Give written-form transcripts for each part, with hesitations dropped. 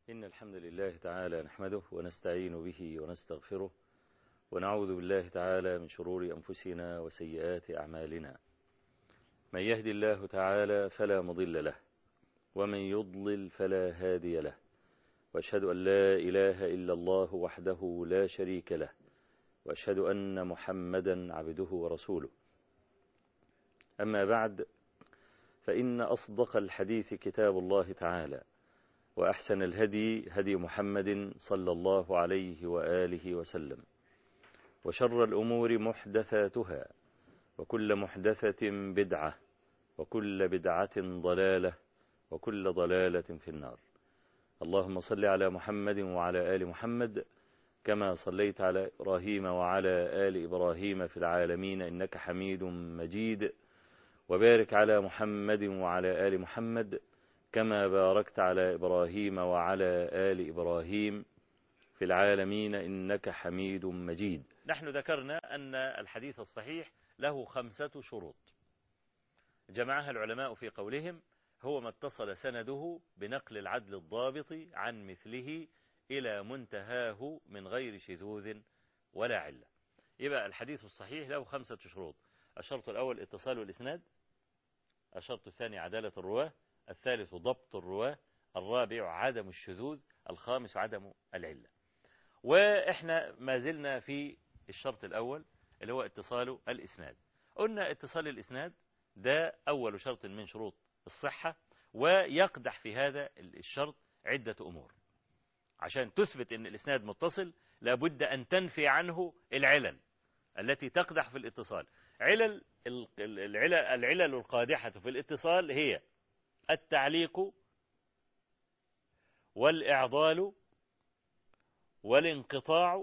إن الحمد لله تعالى نحمده ونستعين به ونستغفره ونعوذ بالله تعالى من شرور أنفسنا وسيئات أعمالنا. من يهدي الله تعالى فلا مضل له ومن يضلل فلا هادي له، وأشهد أن لا إله إلا الله وحده لا شريك له، وأشهد أن محمدا عبده ورسوله. أما بعد، فإن أصدق الحديث كتاب الله تعالى، وأحسن الهدي هدي محمد صلى الله عليه وآله وسلم، وشر الأمور محدثاتها، وكل محدثة بدعة، وكل بدعة ضلالة، وكل ضلالة في النار. اللهم صل على محمد وعلى آل محمد كما صليت على إبراهيم وعلى آل إبراهيم في العالمين إنك حميد مجيد، وبارك على محمد وعلى آل محمد كما باركت على إبراهيم وعلى آل إبراهيم في العالمين إنك حميد مجيد. نحن ذكرنا أن الحديث الصحيح له 5 شروط جمعها العلماء في قولهم: هو ما اتصل سنده بنقل العدل الضابط عن مثله إلى منتهاه من غير شذوذ ولا علة. يبقى الحديث الصحيح له 5 شروط: الشرط الأول اتصال الإسناد، الشرط الثاني عدالة الرواة، الثالث ضبط الرواة، الرابع عدم الشذوذ، الخامس عدم العلة. وإحنا ما زلنا في الشرط الأول اللي هو اتصال الإسناد. قلنا اتصال الإسناد ده أول شرط من شروط الصحة، ويقدح في هذا الشرط عدة أمور. عشان تثبت أن الإسناد متصل لابد أن تنفي عنه العلل التي تقدح في الاتصال. العلل القادحة في الاتصال هي التعليق والإعضال والانقطاع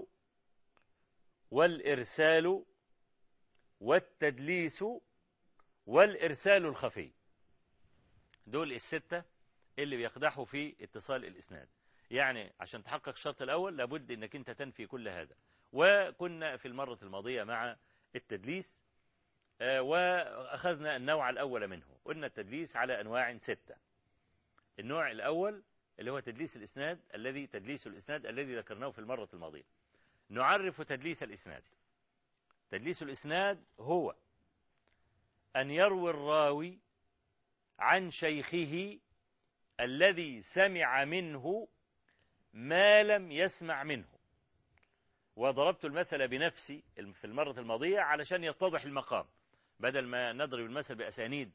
والإرسال والتدليس والإرسال الخفي. دول ال6 اللي بيقدحوا في اتصال الإسناد. يعني عشان تحقق الشرط الأول لابد أنك أنت تنفي كل هذا. وكنا في المرة الماضية مع التدليس، وأخذنا النوع الأول منه. قلنا التدليس على أنواع 6. النوع الأول اللي هو تدليس الإسناد الذي ذكرناه في المرة الماضية. نعرف تدليس الإسناد. تدليس الإسناد هو أن يروي الراوي عن شيخه الذي سمع منه ما لم يسمع منه. وضربت المثل بنفسي في المرة الماضية علشان يتضح المقام، بدل ما نضرب المثل بأسانيد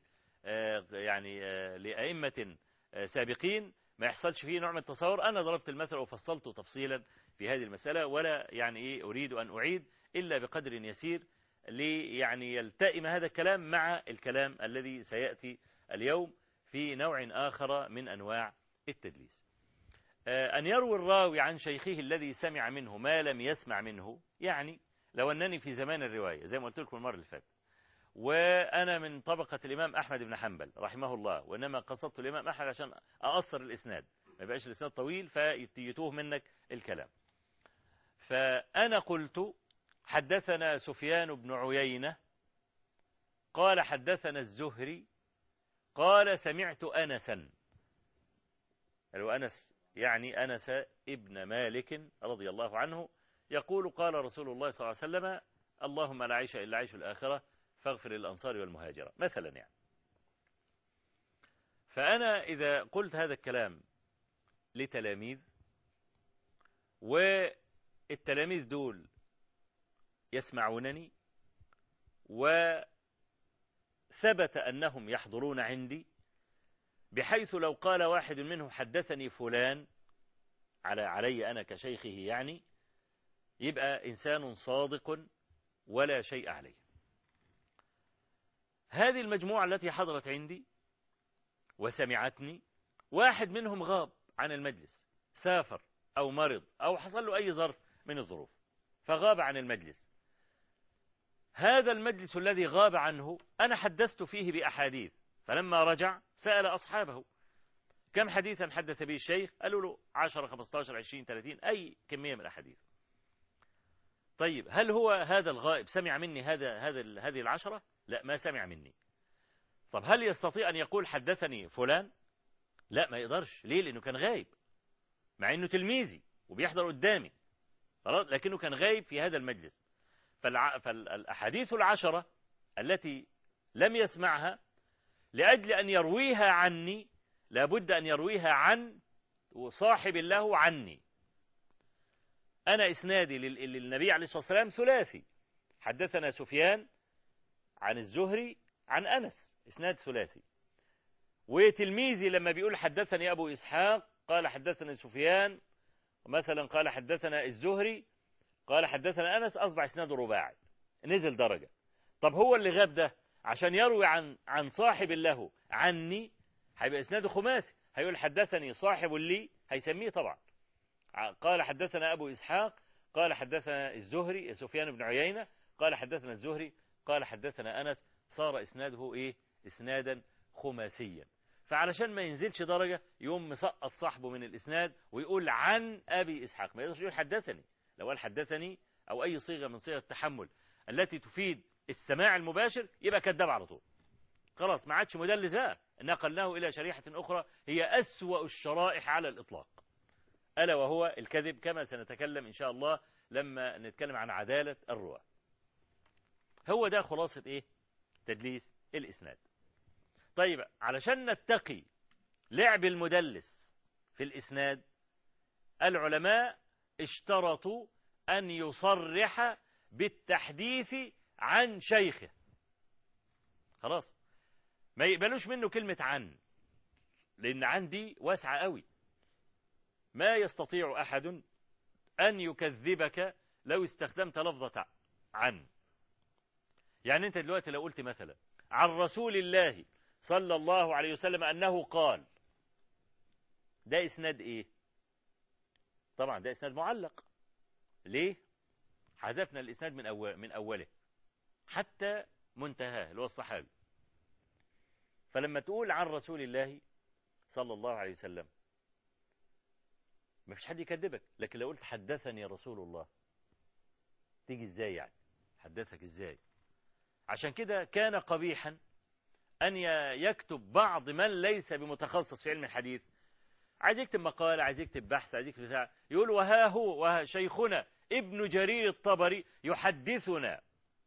لأئمة سابقين ما يحصلش فيه نوع من التصور. أنا ضربت المثل وفصلته تفصيلا في هذه المسألة، ولا أريد أن أعيد إلا بقدر يسير يلتئم هذا الكلام مع الكلام الذي سيأتي اليوم في نوع آخر من أنواع التدليس. أن يروي الراوي عن شيخه الذي سمع منه ما لم يسمع منه. يعني لو أنني في زمان الرواية زي ما قلت لكم المرة اللي فاتت، وأنا من طبقة الإمام أحمد بن حنبل رحمه الله، وإنما قصدت الإمام أحمد عشان أقصر الإسناد، ما يبقاش الإسناد طويل فيتوه منك الكلام. فأنا قلت: حدثنا سفيان بن عيينة قال حدثنا الزهري قال سمعت أنسا. أنس أنس ابن مالك رضي الله عنه يقول: قال رسول الله صلى الله عليه وسلم: اللهم لا عيش إلا عيش الآخرة فاغفر للأنصار والمهاجرة مثلا. فأنا إذا قلت هذا الكلام لتلاميذ، والتلاميذ دول يسمعونني وثبت أنهم يحضرون عندي، بحيث لو قال واحد منهم حدثني فلان علي أنا كشيخه يبقى إنسان صادق ولا شيء عليه. هذه المجموعة التي حضرت عندي وسمعتني، واحد منهم غاب عن المجلس، سافر أو مرض أو حصل له أي ظرف من الظروف فغاب عن المجلس. هذا المجلس الذي غاب عنه أنا حدثت فيه بأحاديث، فلما رجع سأل أصحابه: كم حديثا حدث به الشيخ؟ قالوا له 10 15 20 30 أي كمية من الأحاديث. طيب هل هو هذا الغائب سمع مني هذه 10؟ لا، ما سمع مني. طب هل يستطيع أن يقول حدثني فلان؟ لا، ما يقدرش. ليه؟ لأنه كان غايب، مع انه تلميذي وبيحضر قدامي خلاص، لكنه كان غايب في هذا المجلس. فالأحاديث العشرة التي لم يسمعها لأجل أن يرويها عني لابد أن يرويها عن صاحب له عني. أنا إسنادي للنبي عليه الصلاة والسلام ثلاثي، حدثنا سفيان عن الزهري عن أنس، إسناد ثلاثي. وتلميذي لما بيقول حدثني أبو إسحاق قال حدثنا سفيان، ومثلا قال حدثنا الزهري قال حدثنا أنس، أصبح إسناده رباعي، نزل درجة. طب هو اللي غاب ده عشان يروي عن صاحب له عني هيبقى إسناده خماسي، هيقول حدثني صاحب لي، هيسميه طبعا قال حدثنا أبو إسحاق قال حدثنا الزهري سفيان بن عيينة قال حدثنا الزهري قال حدثنا أنس، صار إسناده إيه؟ إسنادا خماسيا. فعلشان ما ينزلش درجة يقوم مسقط صاحبه من الإسناد ويقول عن أبي إسحاق، ما يقدرش يقول حدثني. لو قال حدثني أو أي صيغة من صيغ التحمل التي تفيد السماع المباشر يبقى كذاب على طول، خلاص ما عادش مدلس بقى، نقلناه إلى شريحة أخرى هي أسوأ الشرائح على الإطلاق، ألا وهو الكذب، كما سنتكلم إن شاء الله لما نتكلم عن عدالة الرواة. هو ده خلاصة إيه؟ تدليس الإسناد. طيب علشان نتقي لعب المدلس في الإسناد، العلماء اشترطوا أن يصرح بالتحديث عن شيخه، خلاص ما يقبلوش منه كلمة عن، لأن عن دي واسعة قوي، ما يستطيع أحد أن يكذبك لو استخدمت لفظة عن. يعني أنت دلوقتي لو قلت مثلا عن رسول الله صلى الله عليه وسلم أنه قال، ده إسناد إيه؟ طبعا ده إسناد معلق. ليه؟ حذفنا الإسناد من أوله حتى منتهاه اللي هو الصحابي. فلما تقول عن رسول الله صلى الله عليه وسلم ما فيش حد يكذبك، لكن لو قلت حدثني رسول الله تيجي ازاي؟ يعني حدثك ازاي؟ عشان كده كان قبيحا أن يكتب بعض من ليس بمتخصص في علم الحديث، عايز يكتب مقالة، عايز يكتب بحث، عايز يكتب بتاع، يقول وها هو شيخنا ابن جرير الطبري يحدثنا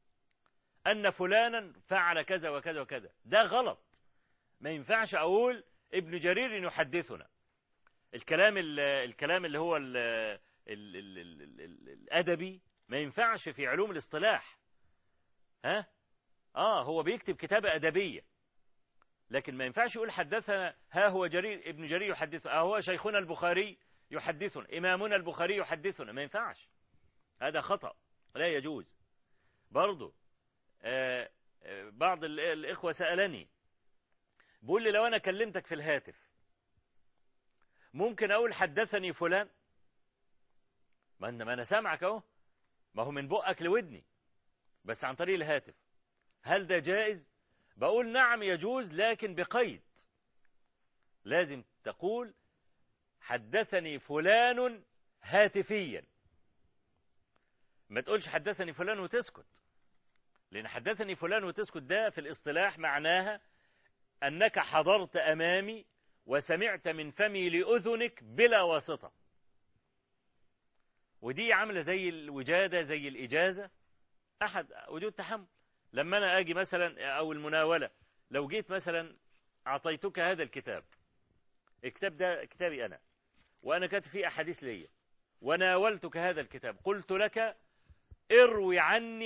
أن فلانا فعل كذا وكذا وكذا. ده غلط، ما ينفعش أقول ابن جرير يحدثنا. الكلام اللي هو الأدبي ما ينفعش في علوم الاصطلاح. هو بيكتب كتابة أدبية، لكن ما ينفعش يقول حدثنا ها هو ابن جرير يحدثنا، هو شيخنا البخاري يحدثنا، إمامنا البخاري يحدثنا، ما ينفعش، هذا خطأ لا يجوز. برضو بعض الإخوة سألني بيقول لي لو أنا كلمتك في الهاتف ممكن أقول حدثني فلان؟ ما أنا سامعك أهو، ما هو من بقك لودني بس عن طريق الهاتف، هل ده جائز؟ بقول نعم يجوز، لكن بقيد، لازم تقول حدثني فلان هاتفيا، ما تقولش حدثني فلان وتسكت، لأن حدثني فلان وتسكت ده في الاصطلاح معناها أنك حضرت أمامي وسمعت من فمي لأذنك بلا واسطة، ودي عاملة زي الوجادة زي الإجازة، أحد وجود تحمل. لما أنا أجي مثلا أو المناولة، لو جيت مثلا أعطيتك هذا الكتاب ده كتابي أنا وأنا كاتب فيه أحاديث لي، وناولتك هذا الكتاب قلت لك اروي عني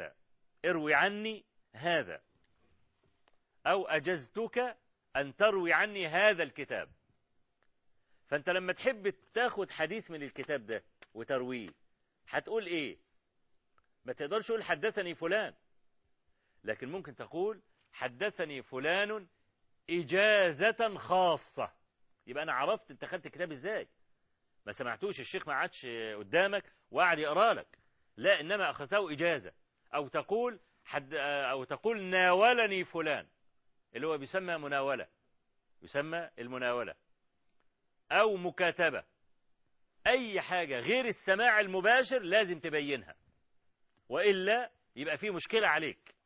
هذا، أو أجزتك أن تروي عني هذا الكتاب، فأنت لما تحب تاخد حديث من الكتاب ده وترويه هتقول إيه؟ ما تقدرش تقول حدثني فلان، لكن ممكن تقول حدثني فلان إجازة خاصة، يبقى أنا عرفت أنت خدت الكتاب إزاي، ما سمعتوش الشيخ ما عادش قدامك وقعد يقرأ لك، لا إنما أخذته إجازة. أو تقول ناولني فلان، اللي هو بيسمى المناولة، أو مكاتبة، أي حاجة غير السماع المباشر لازم تبينها، وإلا يبقى فيه مشكلة عليك.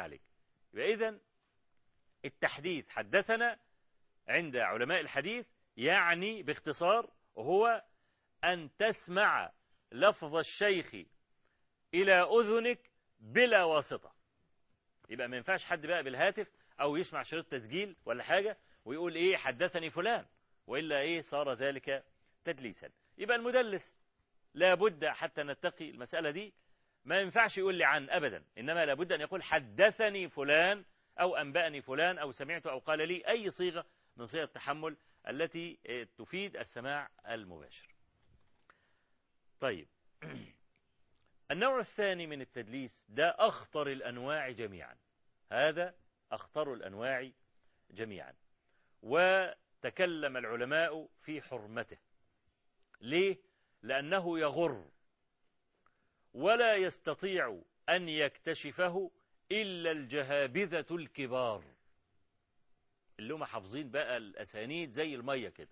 يبقى إذن التحديث حدثنا عند علماء الحديث يعني باختصار هو أن تسمع لفظ الشيخ إلى أذنك بلا واسطة. يبقى ما ينفعش حد بقى بالهاتف أو يسمع شريط تسجيل ولا حاجة ويقول إيه حدثني فلان، وإلا إيه صار ذلك تدليسا. يبقى المدلس لابد حتى نتقي المسألة دي ما ينفعش يقول لي عن أبدا، إنما لابد أن يقول حدثني فلان أو أنبأني فلان أو سمعت أو قال لي، أي صيغة من صيغ التحمل التي تفيد السماع المباشر. طيب النوع الثاني من التدليس ده أخطر الأنواع جميعا، هذا أخطر الأنواع جميعا، وتكلم العلماء في حرمته. ليه؟ لأنه يغر ولا يستطيع أن يكتشفه إلا الجهابذة الكبار اللي هم حافظين بقى الأسانيد زي المية كده.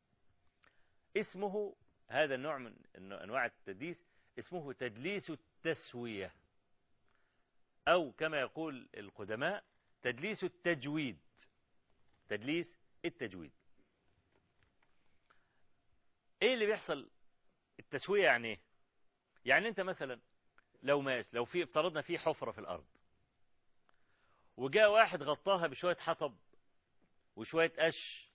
اسمه هذا النوع من أنواع التدليس اسمه تدليس التسوية، أو كما يقول القدماء تدليس التجويد. تدليس التجويد ايه اللي بيحصل؟ التسوية يعني ايه؟ يعني انت مثلا لو في افترضنا في حفرة في الارض وجاء واحد غطاها بشوية حطب وشوية قش،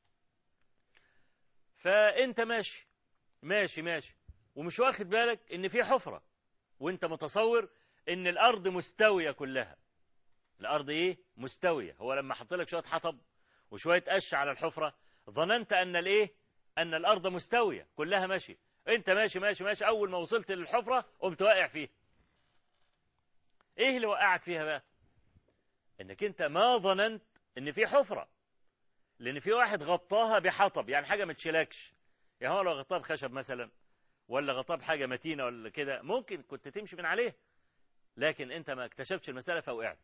فانت ماشي ماشي ماشي ومش واخد بالك ان في حفرة، وانت متصور ان الارض مستوية كلها. الارض ايه؟ مستوية. هو لما حط لك شوية حطب وشوية قش على الحفرة ظننت ان الايه؟ ان الارض مستوية كلها ماشي. انت ماشي ماشي ماشي، اول ما وصلت للحفرة قمت واقع فيها. ايه اللي وقعك فيها بقى؟ انك انت ما ظننت ان في حفرة، لان في واحد غطاها بحطب، يعني حاجة ما تشيلكش. يعني هو لو غطاها بخشب مثلا ولا غطاها بحاجة متينة ولا كده ممكن كنت تمشي من عليه، لكن انت ما اكتشفتش المسألة فوقعت.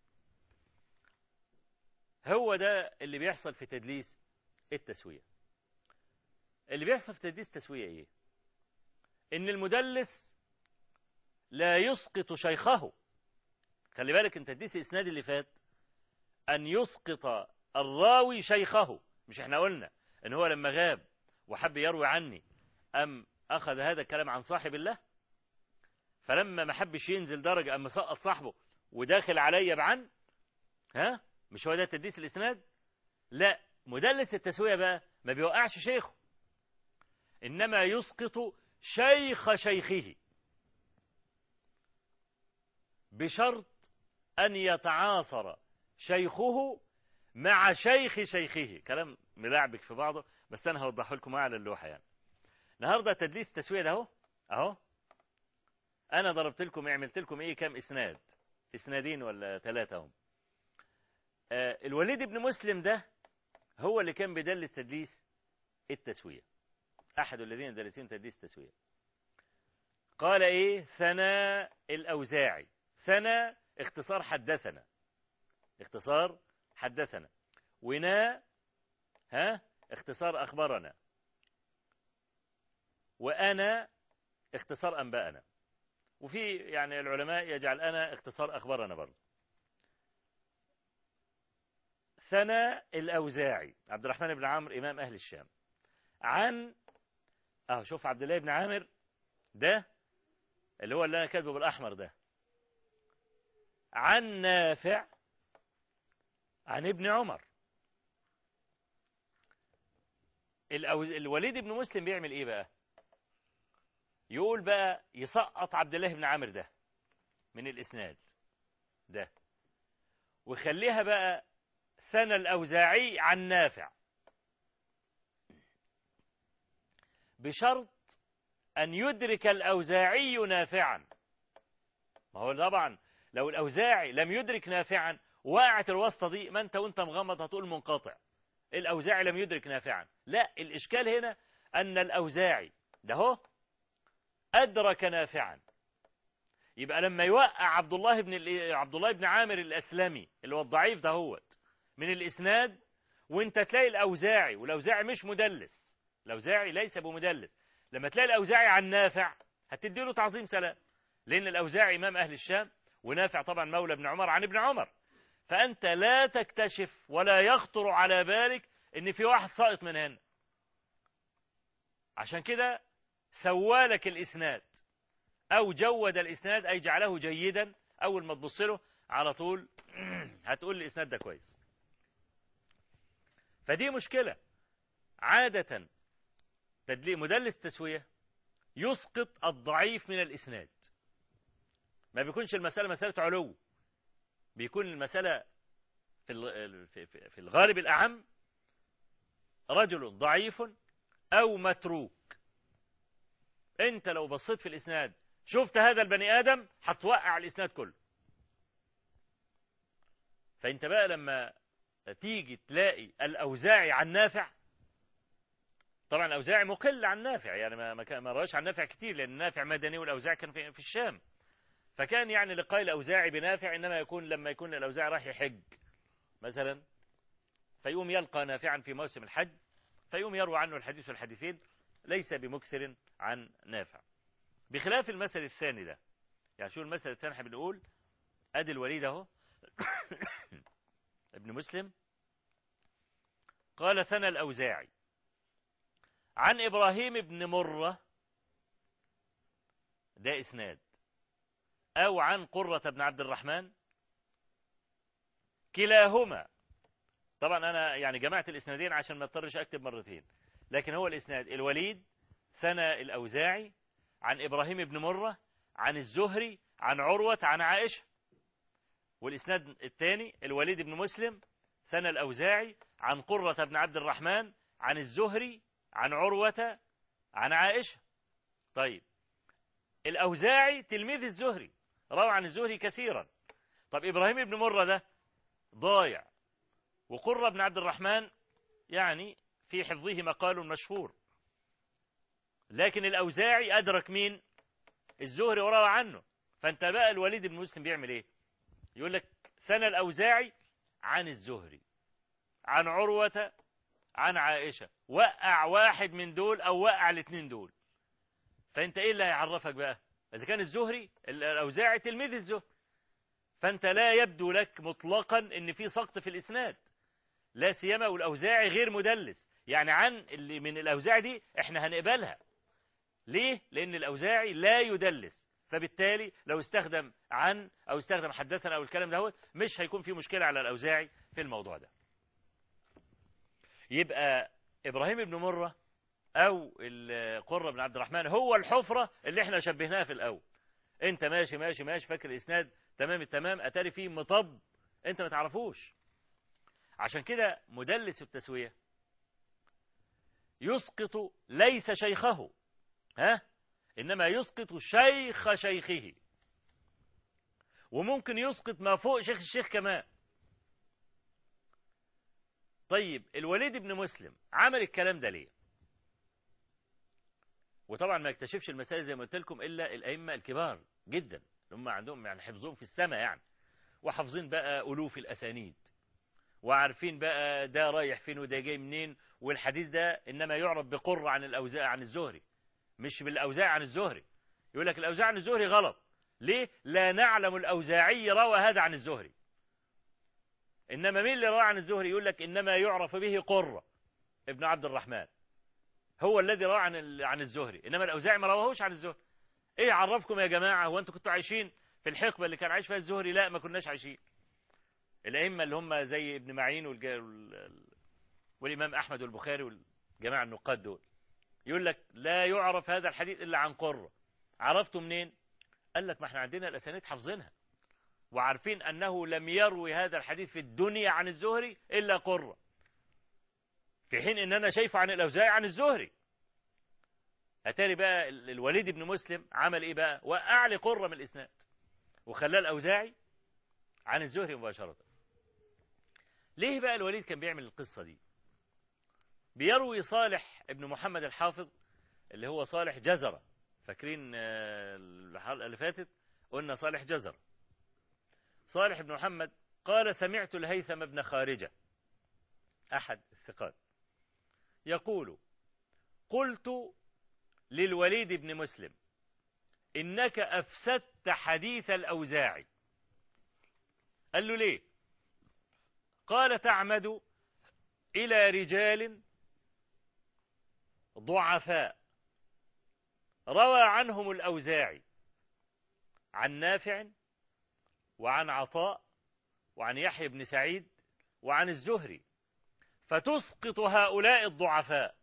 هو ده اللي بيحصل في تدليس التسوية. اللي بيحصل في تدليس التسوية ايه؟ ان المدلس لا يسقط شيخه. خلي بالك ان تدليس الاسناد اللي فات ان يسقط الراوي شيخه. مش احنا قلنا ان هو لما غاب وحب يروي عني ام اخذ هذا الكلام عن صاحب الله، فلما ما حبش ينزل درجة ام سقط صاحبه وداخل عليا بعن. ها؟ مش هو ده تدليس الاسناد؟ لا، مدلس التسوية بقى ما بيوقعش شيخه، انما يسقط شيخ شيخه بشرط أن يتعاصر شيخه مع شيخ شيخه. كلام ملعبك في بعضه، بس أنا هوضحه لكم على اللوحة. يعني النهاردة تدليس التسوية ده أهو أنا ضربت لكم عملت لكم إيه؟ كام إسناد؟ إسنادين ولا ثلاثة هم. الوليد بن مسلم ده هو اللي كان بيدلس تدليس التسوية، أحد الذين يدلسون تدليس التسوية. قال إيه؟ ثناء الأوزاعي. ثناء اختصار حدثنا، اختصار حدثنا. ونا اختصار أخبرنا. وأنا اختصار أنبأنا. وفي يعني العلماء يجعل أنا اختصار أخبرنا برضه. ثناء الأوزاعي عبد الرحمن بن عمرو إمام أهل الشام. عن شوف عبد الله بن عامر ده اللي هو اللي أنا كاتبه بالأحمر ده، عن نافع عن ابن عمر. الوليد بن مسلم بيعمل ايه بقى؟ يقول بقى يسقط عبد الله بن عامر ده من الاسناد ده ويخليها بقى ثنى الأوزاعي عن نافع، بشرط أن يدرك الأوزاعي نافعا. ما هو طبعا لو الأوزاعي لم يدرك نافعا وقعت الواسطة دي، ما أنت وأنت مغمض هتقول منقطع. الأوزاعي لم يدرك نافعا، لا، الإشكال هنا أن الأوزاعي ده هو أدرك نافعا. يبقى لما يوقع عبد الله بن عامر الأسلمي اللي هو الضعيف ده هو من الإسناد، وأنت تلاقي الأوزاعي، والأوزاعي مش مدلس، الأوزاعي ليس بمدلس، لما تلاقي الأوزاعي عن نافع هتدي له تعظيم سلام، لأن الأوزاعي إمام أهل الشام ونافع طبعا مولى ابن عمر عن ابن عمر. فأنت لا تكتشف ولا يخطر على بالك إن في واحد ساقط من هنا، عشان كده سوالك الإسناد أو جود الإسناد، أي جعله جيدا. أول ما تبص له على طول هتقول الإسناد ده كويس. فدي مشكلة. عادة مدلس التسوية يسقط الضعيف من الإسناد. ما بيكونش المسألة مسألة علو، بيكون المسألة في الغالب الأعم رجل ضعيف أو متروك. أنت لو بصيت في الإسناد شفت هذا البني آدم هتوقع الإسناد كله. فأنت بقى لما تيجي تلاقي الأوزاعي عن نافع، طبعا الأوزاعي مقل عن نافع، يعني ما رواش عن نافع كتير، لأن نافع مدني والأوزاعي كان في الشام. فكان يعني لقاء الأوزاعي بنافع إنما يكون لما يكون الأوزاعي راح يحج مثلا، فيقوم يلقى نافعا في موسم الحج، فيقوم يروى عنه الحديث والحديثين، ليس بمكثر عن نافع. بخلاف المثل الثاني ده. يعني شو المثل الثاني؟ احنا بنقول ادي الوليد اهو ابن مسلم قال ثنى الأوزاعي عن إبراهيم بن مرة، ده إسناد، أو عن قرة بن عبد الرحمن، كلاهما. طبعا أنا يعني جمعت الإسنادين عشان ما اضطرش أكتب مرتين، لكن هو الإسناد الوليد ثنى الأوزاعي عن إبراهيم بن مرة عن الزهري عن عروة عن عائشة. والإسناد الثاني الوليد بن مسلم ثنى الأوزاعي عن قرة بن عبد الرحمن عن الزهري عن عروة عن عائشة. طيب الأوزاعي تلميذ الزهري، روى عن الزهري كثيرا. طب إبراهيم بن مرة ده ضايع، وقرة بن عبد الرحمن يعني في حفظه مقال مشهور، لكن الأوزاعي أدرك مين؟ الزهري وروى عنه. فأنت بقى الوليد بن مسلم بيعمل إيه؟ يقول لك ثنى الأوزاعي عن الزهري عن عروة عن عائشة، وقع واحد من دول أو وقع الاثنين دول. فأنت إيه اللي هيعرفك بقى؟ إذا كان الزهري الأوزاعي تلميذ الزهري، فأنت لا يبدو لك مطلقا إن في سقط في الإسناد، لا سيما والأوزاعي غير مدلس. يعني عن اللي من الأوزاعي دي إحنا هنقبلها. ليه؟ لأن الأوزاعي لا يدلس، فبالتالي لو استخدم عن أو استخدم حدثنا أو الكلام ده مش هيكون في مشكلة على الأوزاعي في الموضوع ده. يبقى إبراهيم بن مرة أو قرة بن عبد الرحمن هو الحفرة اللي احنا شبهناها في الأول. انت ماشي ماشي ماشي فاكر الإسناد تمام التمام، أتاري فيه مطب انت ما تعرفوش. عشان كده مدلس التسوية يسقط ليس شيخه، إنما يسقط شيخ شيخه، وممكن يسقط ما فوق شيخ الشيخ كمان. طيب الوليد بن مسلم عمل الكلام ده ليه؟ وطبعا ما يكتشفش المسائل زي ما قلت لكم إلا الأئمة الكبار جدا، هم عندهم يعني حفظهم في السماء يعني، وحافظين بقى ألوف الأسانيد، وعارفين بقى ده رايح فين وده جاي منين. والحديث ده إنما يعرف بقرة عن الأوزاعي عن الزهري، مش بالأوزاعي عن الزهري. يقول لك الأوزاعي عن الزهري غلط. ليه؟ لا نعلم الأوزاعي روى هذا عن الزهري. إنما مين اللي روى عن الزهري؟ يقول لك إنما يعرف به قرة ابن عبد الرحمن، هو الذي روى عن الزهري، إنما الأوزاعي ما رواهوش عن الزهري. إيه عرفكم يا جماعة؟ هو أنتوا كنتوا عايشين في الحقبة اللي كان عايش فيها الزهري؟ لا، ما كناش عايشين. الأئمة اللي هم زي ابن معين والإمام أحمد والبخاري والجماعة النقاد دول يقول لك لا يعرف هذا الحديث إلا عن قرة. عرفته منين؟ قال لك ما احنا عندنا الأسانيد حافظينها، وعارفين أنه لم يروي هذا الحديث في الدنيا عن الزهري إلا قرة، في حين أن أنا شايفه عن الأوزاعي عن الزهري. أتاري بقى الوليد بن مسلم عمل إيه بقى؟ وقع لي قرة من الإسناد وخلاه الأوزاعي عن الزهري مباشرة. ليه بقى الوليد كان بيعمل القصة دي؟ بيروي صالح ابن محمد الحافظ اللي هو صالح جزرة. فاكرين الحلقة اللي فاتت قلنا صالح جزرة. صالح بن محمد قال سمعت الهيثم بن خارجة أحد الثقات يقول قلت للوليد بن مسلم إنك أفسدت حديث الأوزاعي. قال له ليه؟ قال تعمد إلى رجال ضعفاء روى عنهم الأوزاعي عن نافع وعن عطاء وعن يحيى بن سعيد وعن الزهري، فتسقط هؤلاء الضعفاء.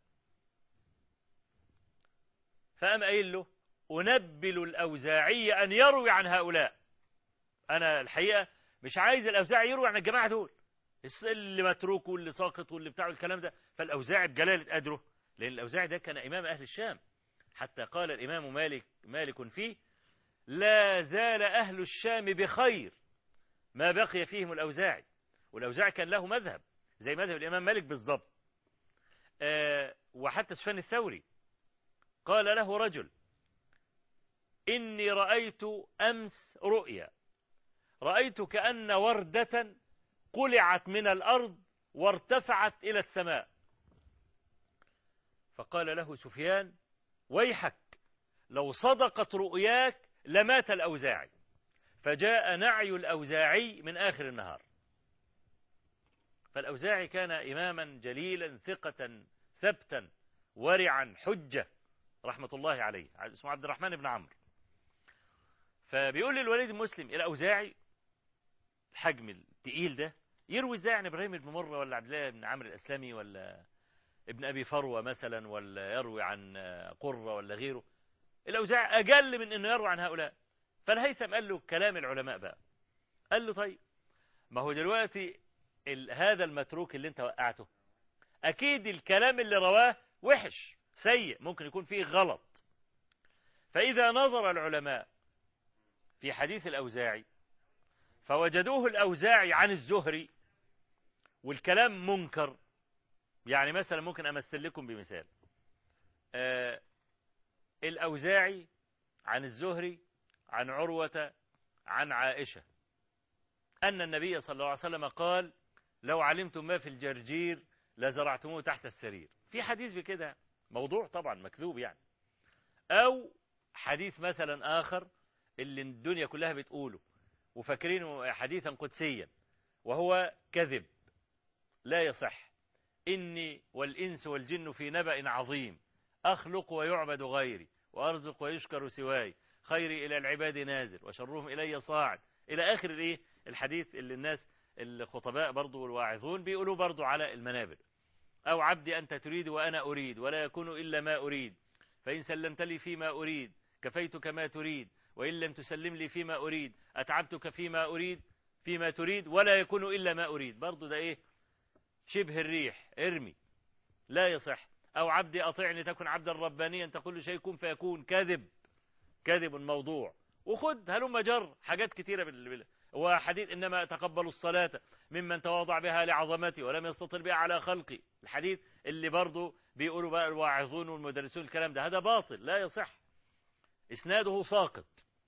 فقام قايل له: أنبل الأوزاعي أن يروي عن هؤلاء. أنا الحقيقة مش عايز الأوزاعي يروي عن الجماعة دول، اللي متروك واللي ساقط واللي بتاعه الكلام ده. فالأوزاعي بجلالة قدره، لأن الأوزاعي ده كان إمام أهل الشام، حتى قال الإمام مالك فيه: لا زال أهل الشام بخير ما بقي فيهم الأوزاعي. والأوزاعي كان له مذهب زي مذهب الإمام مالك بالضبط. وحتى سفيان الثوري قال له رجل: إني رأيت أمس رؤيا، رأيت كأن وردة قلعت من الأرض وارتفعت إلى السماء. فقال له سفيان: ويحك، لو صدقت رؤياك لمات الأوزاعي. فجاء نعي الأوزاعي من آخر النهار. فالأوزاعي كان إماما جليلا ثقة ثبتا ورعا حجة رحمة الله عليه، اسمه عبد الرحمن بن عمرو. فبيقول للوليد المسلم: الأوزاعي الحجم التقيل ده يروي ازاي عن إبراهيم بن مرة ولا عبد الله بن عمرو الأسلمي ولا ابن أبي فروة مثلا، ولا يروي عن قرة ولا غيره؟ الأوزاعي أجل من أنه يروي عن هؤلاء. فالهيثم قال له كلام العلماء بقى، قال له: طيب، ما هو دلوقتي هذا المتروك اللي انت وقعته أكيد الكلام اللي رواه وحش سيء، ممكن يكون فيه غلط. فإذا نظر العلماء في حديث الأوزاعي فوجدوه الأوزاعي عن الزهري والكلام منكر، يعني مثلا ممكن أمثل لكم بمثال. الأوزاعي عن الزهري عن عروة عن عائشة أن النبي صلى الله عليه وسلم قال: لو علمتم ما في الجرجير لزرعتموه تحت السرير. في حديث بكده، موضوع طبعا مكذوب يعني. أو حديث مثلا آخر اللي الدنيا كلها بتقوله وفاكرينه حديثا قدسيا، وهو كذب لا يصح: إني والإنس والجن في نبأ عظيم، أخلق ويعبد غيري، وأرزق ويشكر سواي، خيري إلى العباد نازل، وشرهم إلي صاعد، إلى آخر الحديث اللي الناس الخطباء برضو والواعظون بيقولوا برضو على المنابر. أو عبدي أنت تريد وأنا أريد ولا يكون إلا ما أريد، فإن سلمت لي فيما أريد كفيتك ما تريد، وإن لم تسلم لي فيما أريد أتعبتك فيما تريد ولا يكون إلا ما أريد. برضو ده شبه الريح، ارمي، لا يصح. أو عبدي أطيعني تكن عبدا ربانيا تقول شيء كن فيكون، كذب موضوع. وخد هلم جر حاجات كتيرة وحديث إنما تقبل الصلاة ممن تواضع بها لعظمتي ولم يستطل بها على خلقي، الحديث اللي برضو بيقولوا بقى الواعظون والمدرسون الكلام ده، هذا باطل لا يصح، إسناده ساقط.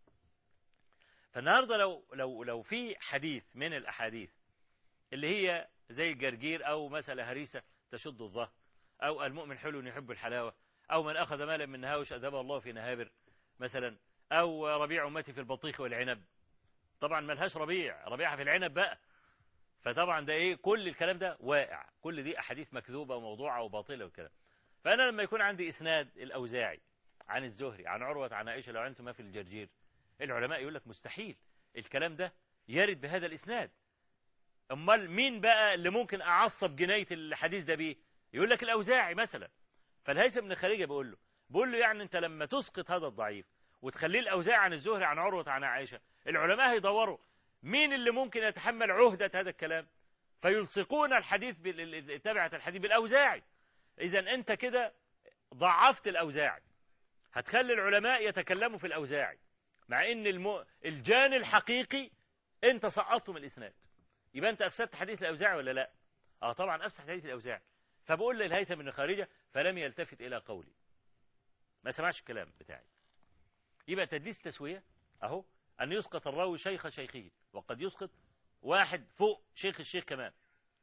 فالنهاردة لو في حديث من الأحاديث اللي هي زي الجرجير، أو مسألة هريسة تشد الظهر، أو المؤمن حلو يحب الحلاوة، أو من أخذ مالا من نهاوش أذهبه الله في نهابر مثلا، أو ربيع أمتي في البطيخ والعنب. طبعا ملهاش ربيعها في العنب بقى. فطبعا ده كل الكلام ده واقع، كل دي أحاديث مكذوبة وموضوعة وباطلة والكلام. فأنا لما يكون عندي إسناد الأوزاعي عن الزهري عن عروة عن عائشة لو علمتم ما في الجرجير، العلماء يقول لك مستحيل الكلام ده يرد بهذا الإسناد. أمال مين بقى اللي ممكن أعصب جناية الحديث ده بيه؟ يقول لك الأوزاعي مثلا. فالهيثم بن خارجة بيقول له يعني أنت لما تسقط هذا الضعيف وتخليه الأوزاعي عن الزهري عن عروة عن عائشة، العلماء هيدوروا مين اللي ممكن يتحمل عهدة هذا الكلام، فيلصقون الحديث تبعة الحديث بالأوزاعي. إذا أنت كده ضعفت الأوزاعي، هتخلي العلماء يتكلموا في الأوزاعي، مع إن الجاني الحقيقي أنت سقطته من الإسناد. يبقى أنت أفسدت حديث الأوزاعي ولا لا؟ طبعا أفسد حديث الأوزاعي. فبقول للهيثم بن خارجة فلم يلتفت إلى قولي، ما سمعش الكلام بتاعي. يبقى تدليس تسوية أهو، أن يسقط الراوي شيخ شيخه، وقد يسقط واحد فوق شيخ الشيخ كمان،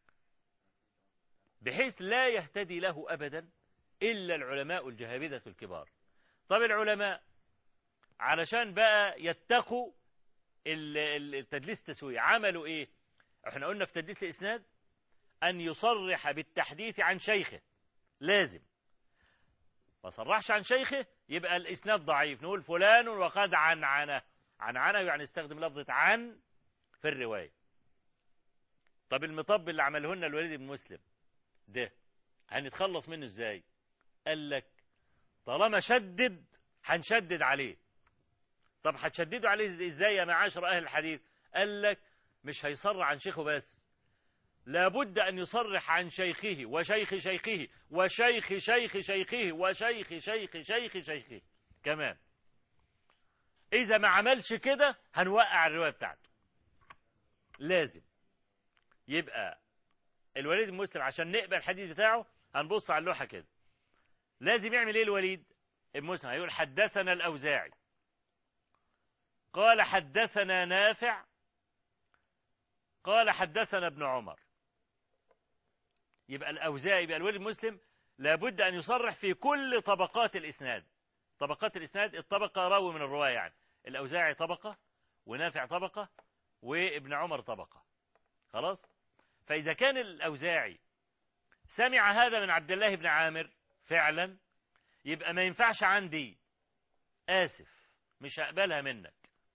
بحيث لا يهتدي له أبدا إلا العلماء الجهابذة الكبار. طب العلماء علشان بقى يتقوا التدليس التسوية عملوا إيه؟ احنا قلنا في تدليس الإسناد أن يصرح بالتحديث عن شيخه، لازم. ما صرحش عن شيخه يبقى الإسناد ضعيف، نقول فلان وقد عنعنه. عنعنه يعني استخدم لفظة عن في الرواية. طب المطب اللي عمله لنا الوليد بن مسلم ده هنتخلص منه ازاي؟ قال لك طالما شدد هنشدد عليه. طب هتشددوا عليه ازاي يا معاشر أهل الحديث؟ قال لك مش هيصرح عن شيخه بس، لابد أن يصرح عن شيخه وشيخ شيخه وشيخ شيخ شيخه وشيخ شيخ شيخ شيخه كمان. إذا ما عملش كده هنوقع الرواية بتاعته. لازم يبقى الوليد بن مسلم عشان نقبل الحديث بتاعه هنبص على اللوحة كده. لازم يعمل ايه الوليد بن مسلم؟ هيقول حدثنا الأوزاعي قال حدثنا نافع قال حدثنا ابن عمر. يبقى الأوزاعي، يبقى الوليد بن مسلم لابد أن يصرح في كل طبقات الإسناد. طبقات الإسناد الطبقة راوي من الرواية، يعني الأوزاعي طبقة ونافع طبقة وابن عمر طبقة. خلاص؟ فإذا كان الأوزاعي سمع هذا من عبد الله بن عامر فعلا، يبقى ما ينفعش عندي، آسف مش هقبلها منك،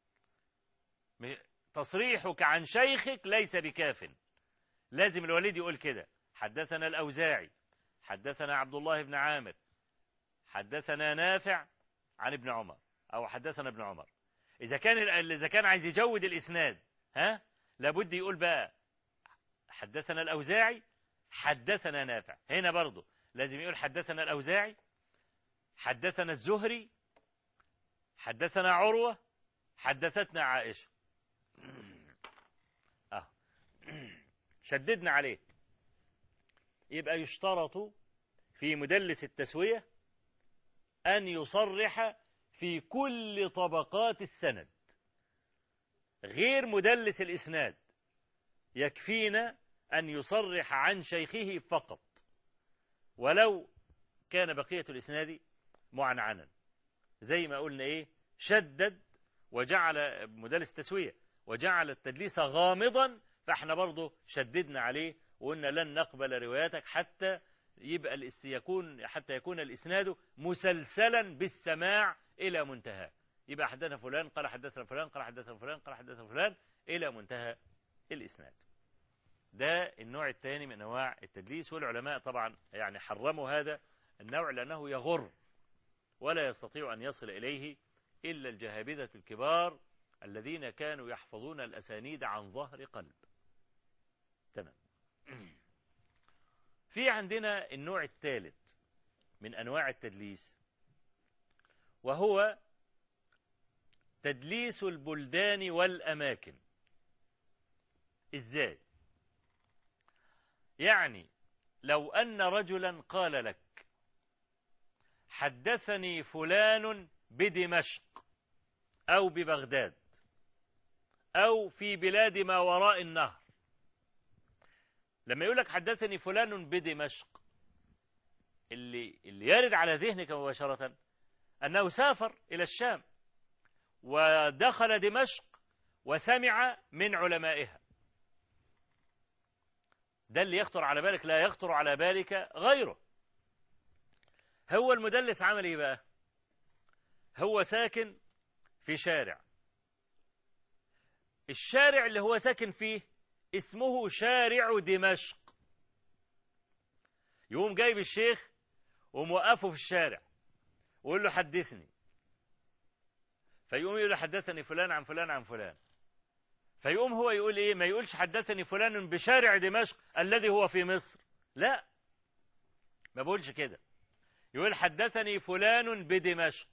تصريحك عن شيخك ليس بكاف. لازم الوليد يقول كده حدثنا الأوزاعي حدثنا عبد الله بن عامر حدثنا نافع عن ابن عمر أو حدثنا ابن عمر. إذا كان عايز يجود الإسناد لابد يقول بقى حدثنا الأوزاعي حدثنا نافع. هنا برضو لازم يقول حدثنا الأوزاعي حدثنا الزهري حدثنا عروة حدثتنا عائشة. شددنا عليه. يبقى يشترط في مدلس التسوية أن يصرح في كل طبقات السند، غير مدلس الإسناد يكفينا أن يصرح عن شيخه فقط، ولو كان بقية الإسناد معنعنا. زي ما قلنا شدد وجعل مدلس التسوية وجعل التدليس غامضا، فاحنا برضه شددنا عليه وقلنا لن نقبل رواياتك حتى يكون الإسناد مسلسلا بالسماع إلى منتهى. يبقى حدثنا فلان قال حدثنا فلان قال حدثنا فلان قال حدثنا فلان إلى منتهى الإسناد. ده النوع الثاني من أنواع التدليس، والعلماء طبعا يعني حرموا هذا النوع لأنه يغر ولا يستطيع أن يصل إليه إلا الجهابذة الكبار الذين كانوا يحفظون الأسانيد عن ظهر قلب. تمام. في عندنا النوع الثالث من أنواع التدليس، وهو تدليس البلدان والأماكن. إزاي؟ يعني لو أن رجلا قال لك حدثني فلان بدمشق أو ببغداد أو في بلاد ما وراء النهر، لما يقول لك حدثني فلان بدمشق، اللي يرد على ذهنك مباشرة أنه سافر إلى الشام ودخل دمشق وسمع من علمائها. ده اللي يخطر على بالك، لا يخطر على بالك غيره. هو المدلس عمل ايه بقى؟ هو ساكن في شارع، الشارع اللي هو ساكن فيه اسمه شارع دمشق. يقوم جايب الشيخ وموقفه في الشارع ويقول له حدثني، فيقوم يقول له حدثني فلان عن فلان عن فلان. فيقوم هو يقول ايه؟ ما يقولش حدثني فلان بشارع دمشق الذي هو في مصر، لا، ما بقولش كده. يقول حدثني فلان بدمشق.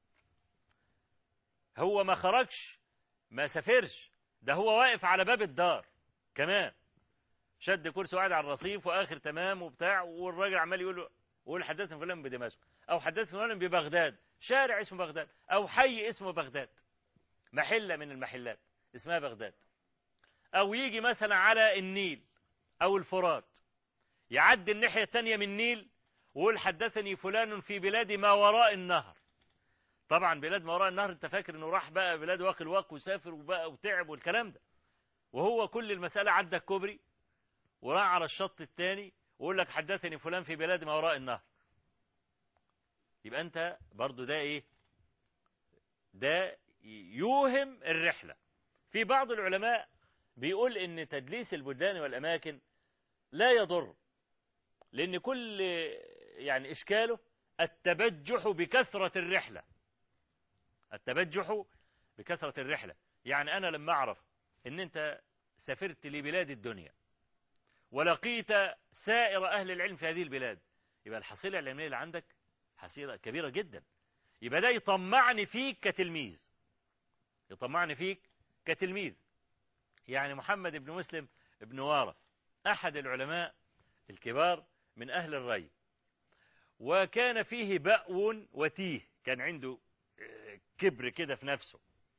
هو ما خرجش، ما سافرش، ده هو واقف على باب الدار كمان، شد كرسي وقاعد على الرصيف واخر تمام وبتاع، والراجل عمال يقول حدثني فلان بدمشق او حدثني فلان ببغداد، شارع اسمه بغداد او حي اسمه بغداد، محلة من المحلات اسمها بغداد. او يجي مثلا على النيل او الفرات، يعدي الناحية الثانية من النيل ويقول حدثني فلان في بلاد ما وراء النهر. طبعا بلاد ما وراء النهر انت فاكر انه راح بقى بلاد واقي الواق وسافر وبقى وتعب والكلام ده، وهو كل المسألة عدى الكوبري وراح على الشط الثاني ويقول لك حدثني فلان في بلاد ما وراء النهر. يبقى أنت برضو ده إيه؟ ده يوهم الرحلة. في بعض العلماء بيقول إن تدليس البلدان والأماكن لا يضر، لأن كل يعني إشكاله التبجح بكثرة الرحلة. التبجح بكثرة الرحلة، يعني أنا لما أعرف إن أنت سافرت لبلاد الدنيا ولقيت سائر أهل العلم في هذه البلاد، يبقى الحصيلة العلمية اللي عندك حصيلة كبيرة جدا، يبقى ده يطمعني فيك كتلميذ، يطمعني فيك كتلميذ. يعني محمد بن مسلم بن وارث أحد العلماء الكبار من أهل الري، وكان فيه بأو وتيه، كان عنده كبر كده في نفسه،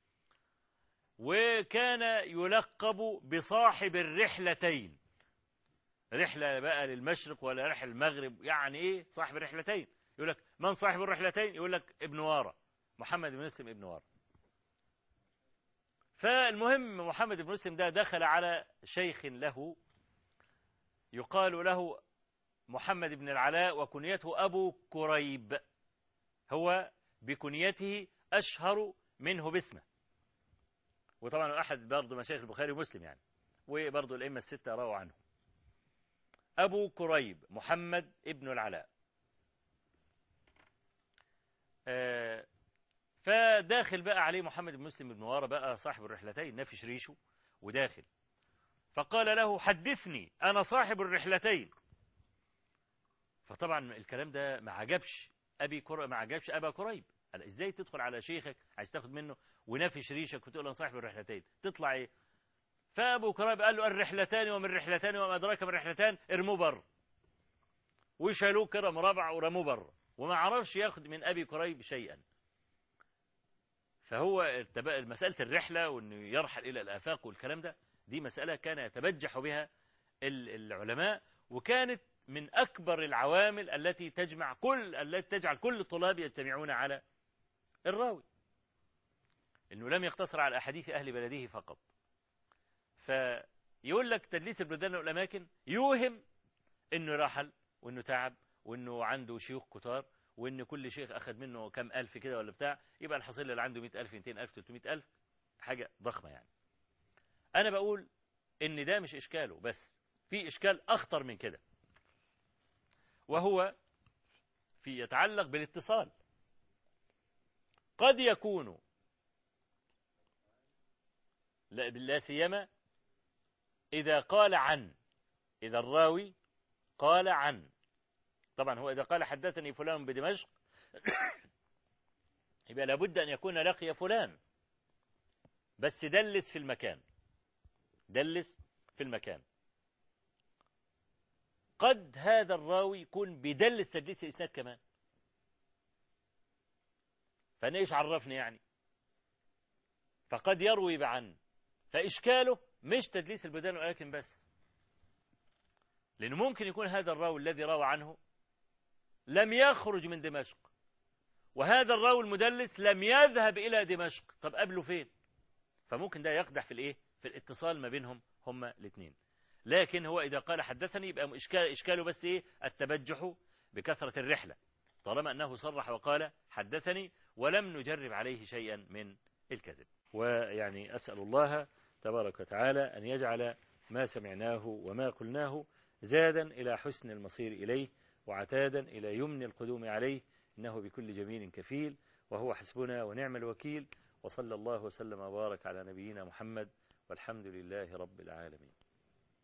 وكان يلقب بصاحب الرحلتين، رحلة بقى للمشرق ولا رحلة المغرب، يعني ايه صاحب الرحلتين؟ يقول لك من صاحب الرحلتين؟ يقول لك ابن وارى، محمد بن مسلم ابن وارى. فالمهم محمد بن مسلم ده دخل على شيخ له يقال له محمد بن العلاء، وكنيته أبو كريب، هو بكنيته أشهر منه باسمه، وطبعا أحد برضه مشايخ البخاري ومسلم يعني، وبرضه الأئمة الستة رووا عنه. أبو كريب محمد ابن العلاء. فداخل بقى عليه محمد بن مسلم بن وارى بقى صاحب الرحلتين، نافش ريشه وداخل، فقال له حدثني أنا صاحب الرحلتين. فطبعا الكلام ده ما عجبش ما عجبش أبا كريب، قال إزاي تدخل على شيخك عايز تاخد منه ونافش ريشك وتقول أنا صاحب الرحلتين، تطلع إيه؟ فأبو كريب قال له الرحلتان ومن رحلتان وما أدراك من رحلتان، ارموه بره، وشالوه كده مربع ورموه بره، وما عرفش ياخد من أبي كريب شيئا. فهو مسألة الرحلة وأنه يرحل إلى الآفاق والكلام ده، دي مسألة كان يتبجح بها العلماء، وكانت من أكبر العوامل التي تجعل كل الطلاب يجتمعون على الراوي، أنه لم يقتصر على أحاديث أهل بلده فقط. فيقول لك تدليس البلدان والأماكن يوهم أنه رحل وأنه تعب وأنه عنده شيوخ كتار، وأن كل شيخ أخذ منه كم ألف كده ولا بتاع، يبقى الحصيلة اللي عنده 100,000 200,000 300,000، حاجة ضخمة يعني. أنا بقول إن ده مش إشكاله، بس في إشكال أخطر من كده، وهو يتعلق بالاتصال. قد يكون لا سيما إذا قال عن، إذا الراوي قال عن، طبعا هو إذا قال حدثني فلان بدمشق يبقى لابد أن يكون لقي فلان، بس دلس في المكان، دلس في المكان. قد هذا الراوي يكون بدلس تدليس الإسناد كمان، فأنا إيش عرفني يعني؟ فقد يروي بعن، فإشكاله مش تدليس البلدان والأماكن بس، لأنه ممكن يكون هذا الراوي الذي روى عنه لم يخرج من دمشق، وهذا الراوي المدلس لم يذهب إلى دمشق، طب قبله فين؟ فممكن ده يقدح في الإيه؟ في الاتصال ما بينهم هما الاثنين. لكن هو إذا قال حدثني يبقى إشكاله بس إيه؟ التبجح بكثرة الرحلة، طالما أنه صرح وقال حدثني ولم نجرب عليه شيئا من الكذب. ويعني أسأل الله تبارك وتعالى أن يجعل ما سمعناه وما قلناه زادا إلى حسن المصير إليه، وعتادا إلى يمن القدوم عليه، إنه بكل جميل كفيل، وهو حسبنا ونعم الوكيل. وصلى الله وسلم وبارك على نبينا محمد، والحمد لله رب العالمين.